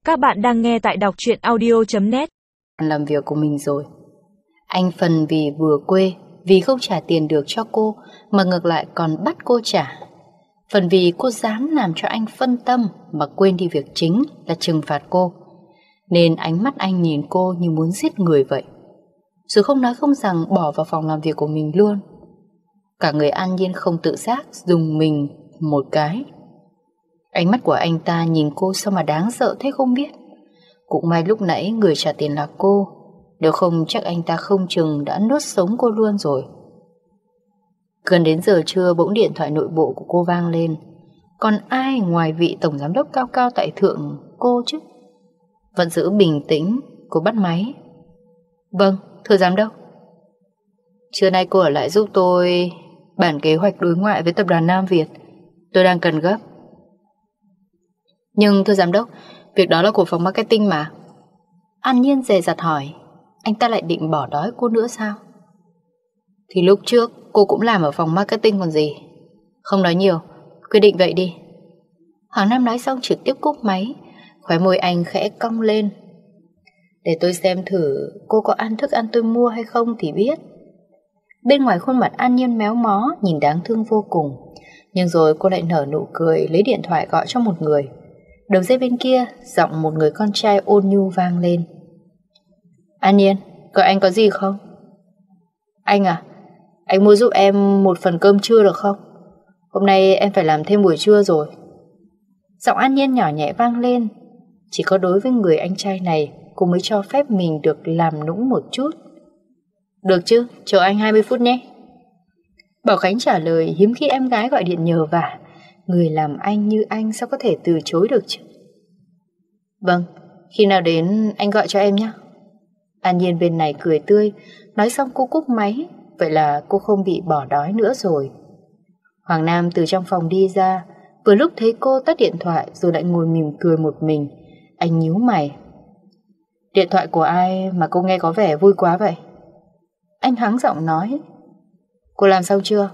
Các bạn đang nghe tại đọc truyện audio.net. Làm việc của mình rồi. Anh phần vì vừa quê, vì không trả tiền được cho cô mà ngược lại còn bắt cô trả. Phần vì cô dám làm cho anh phân tâm mà quên đi việc chính là trừng phạt cô, nên ánh mắt anh nhìn cô như muốn giết người vậy. Rồi không nói không rằng bỏ vào phòng làm việc của mình luôn. Cả người An Nhiên không tự giác dùng mình một cái. Ánh mắt của anh ta nhìn cô sao mà đáng sợ thế không biết. Cũng may lúc nãy người trả tiền là cô, nếu không chắc anh ta không chừng đã nuốt sống cô luôn rồi. Gần đến giờ trưa bỗng điện thoại nội bộ của cô vang lên. Còn ai ngoài vị tổng giám đốc cao cao tại thượng cô chứ? Vẫn giữ bình tĩnh, cô bắt máy. Vâng, thưa giám đốc. Trưa nay cô ở lại giúp tôi bản kế hoạch đối ngoại với tập đoàn Nam Việt. Tôi đang cần gấp. Nhưng thưa giám đốc, việc đó là của phòng marketing mà. An Nhiên dè dặt hỏi. Anh ta lại định bỏ đói cô nữa sao? Thì lúc trước cô cũng làm ở phòng marketing còn gì. Không nói nhiều, quyết định vậy đi. Hoàng Nam nói xong trực tiếp cúp máy. Khóe môi anh khẽ cong lên. Để tôi xem thử cô có ăn thức ăn tôi mua hay không thì biết. Bên ngoài khuôn mặt An Nhiên méo mó, nhìn đáng thương vô cùng. Nhưng rồi cô lại nở nụ cười, lấy điện thoại gọi cho một người. Đầu dây bên kia, giọng một người con trai ôn nhu vang lên. An Nhiên, gọi anh có gì không? Anh à, anh mua giúp em một phần cơm trưa được không? Hôm nay em phải làm thêm buổi trưa rồi. Giọng An Nhiên nhỏ nhẹ vang lên. Chỉ có đối với người anh trai này, cô mới cho phép mình được làm nũng một chút. Được chứ, chờ anh 20 phút nhé. Bảo Khánh trả lời, hiếm khi em gái gọi điện nhờ vả. Người làm anh như anh sao có thể từ chối được chứ? Vâng, khi nào đến anh gọi cho em nhé. An Nhiên bên này cười tươi. Nói xong cô cúp máy. Vậy là cô không bị bỏ đói nữa rồi. Hoàng Nam từ trong phòng đi ra. Vừa lúc thấy cô tắt điện thoại rồi lại ngồi mỉm cười một mình. Anh nhíu mày. Điện thoại của ai mà cô nghe có vẻ vui quá vậy? Anh hắng giọng nói. Cô làm xong chưa?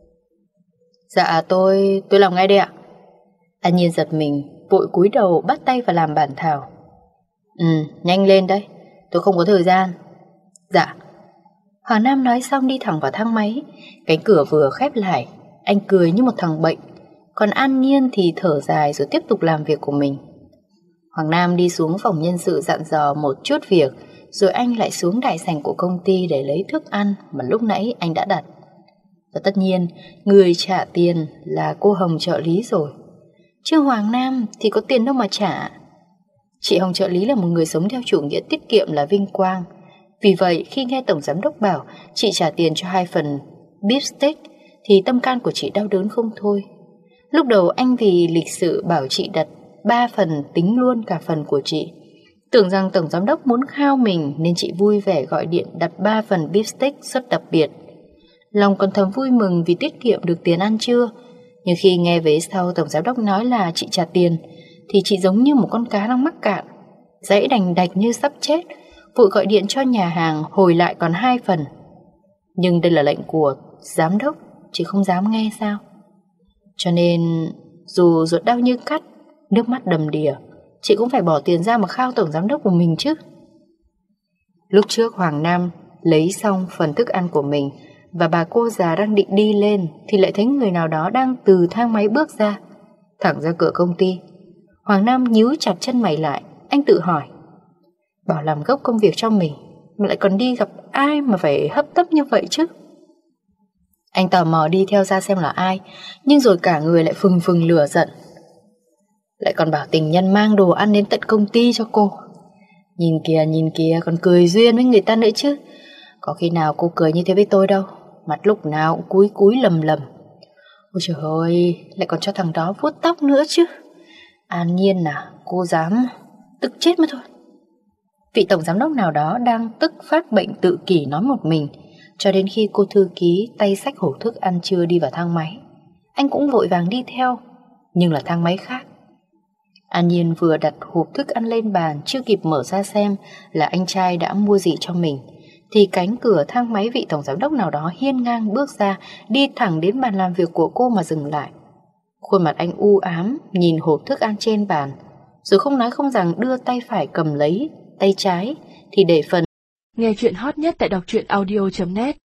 Dạ tôi làm ngay đây ạ. An Nhiên giật mình, vội cúi đầu bắt tay vào làm bản thảo. Nhanh lên đấy, tôi không có thời gian. Dạ. Hoàng Nam nói xong đi thẳng vào thang máy. Cánh cửa vừa khép lại, anh cười như một thằng bệnh. Còn An Nhiên thì thở dài rồi tiếp tục làm việc của mình. Hoàng Nam đi xuống phòng nhân sự dặn dò một chút việc, rồi anh lại xuống đại sảnh của công ty để lấy thức ăn mà lúc nãy anh đã đặt. Và tất nhiên, người trả tiền là cô Hồng trợ lý rồi. Chứ Hoàng Nam thì có tiền đâu mà trả. Chị Hồng trợ lý là một người sống theo chủ nghĩa tiết kiệm là vinh quang. Vì vậy, khi nghe tổng giám đốc bảo chị trả tiền cho 2 phần beef steak, thì tâm can của chị đau đớn không thôi. Lúc đầu anh vì lịch sự bảo chị đặt 3 phần tính luôn cả phần của chị. Tưởng rằng tổng giám đốc muốn khao mình nên chị vui vẻ gọi điện đặt 3 phần beef steak suất đặc biệt. Lòng còn thầm vui mừng vì tiết kiệm được tiền ăn trưa. Nhưng khi nghe về sau tổng giám đốc nói là chị trả tiền, thì chị giống như một con cá đang mắc cạn, dãy đành đạch như sắp chết, vội gọi điện cho nhà hàng hồi lại còn 2 phần. Nhưng đây là lệnh của giám đốc, chị không dám nghe sao? Cho nên dù ruột đau như cắt, nước mắt đầm đìa, chị cũng phải bỏ tiền ra mà khao tổng giám đốc của mình chứ. Lúc trước Hoàng Nam lấy xong phần thức ăn của mình và bà cô già đang định đi lên thì lại thấy người nào đó đang từ thang máy bước ra, thẳng ra cửa công ty. Hoàng Nam nhíu chặt chân mày lại. Anh tự hỏi, bảo làm gấp công việc cho mình mà lại còn đi gặp ai mà phải hấp tấp như vậy chứ? Anh tò mò đi theo ra xem là ai, nhưng rồi cả người lại phừng phừng lửa giận. Lại còn bảo tình nhân mang đồ ăn đến tận công ty cho cô. Nhìn kìa, còn cười duyên với người ta nữa chứ. Có khi nào cô cười như thế với tôi đâu. Mặt lúc nào cũng cúi cúi lầm lầm. Ôi trời ơi, lại còn cho thằng đó vuốt tóc nữa chứ. An Nhiên à, cô dám, tức chết mới thôi. Vị tổng giám đốc nào đó đang tức phát bệnh tự kỷ nói một mình, cho đến khi cô thư ký tay xách hộp thức ăn trưa đi vào thang máy. Anh cũng vội vàng đi theo, nhưng là thang máy khác. An Nhiên vừa đặt hộp thức ăn lên bàn, chưa kịp mở ra xem là anh trai đã mua gì cho mình, thì cánh cửa thang máy vị tổng giám đốc nào đó hiên ngang bước ra, đi thẳng đến bàn làm việc của cô mà dừng lại. Khuôn mặt anh u ám nhìn hộp thức ăn trên bàn, Rồi không nói không rằng đưa tay phải cầm lấy tay trái thì để phần. Nghe chuyện hot nhất tại đọc truyện audio.net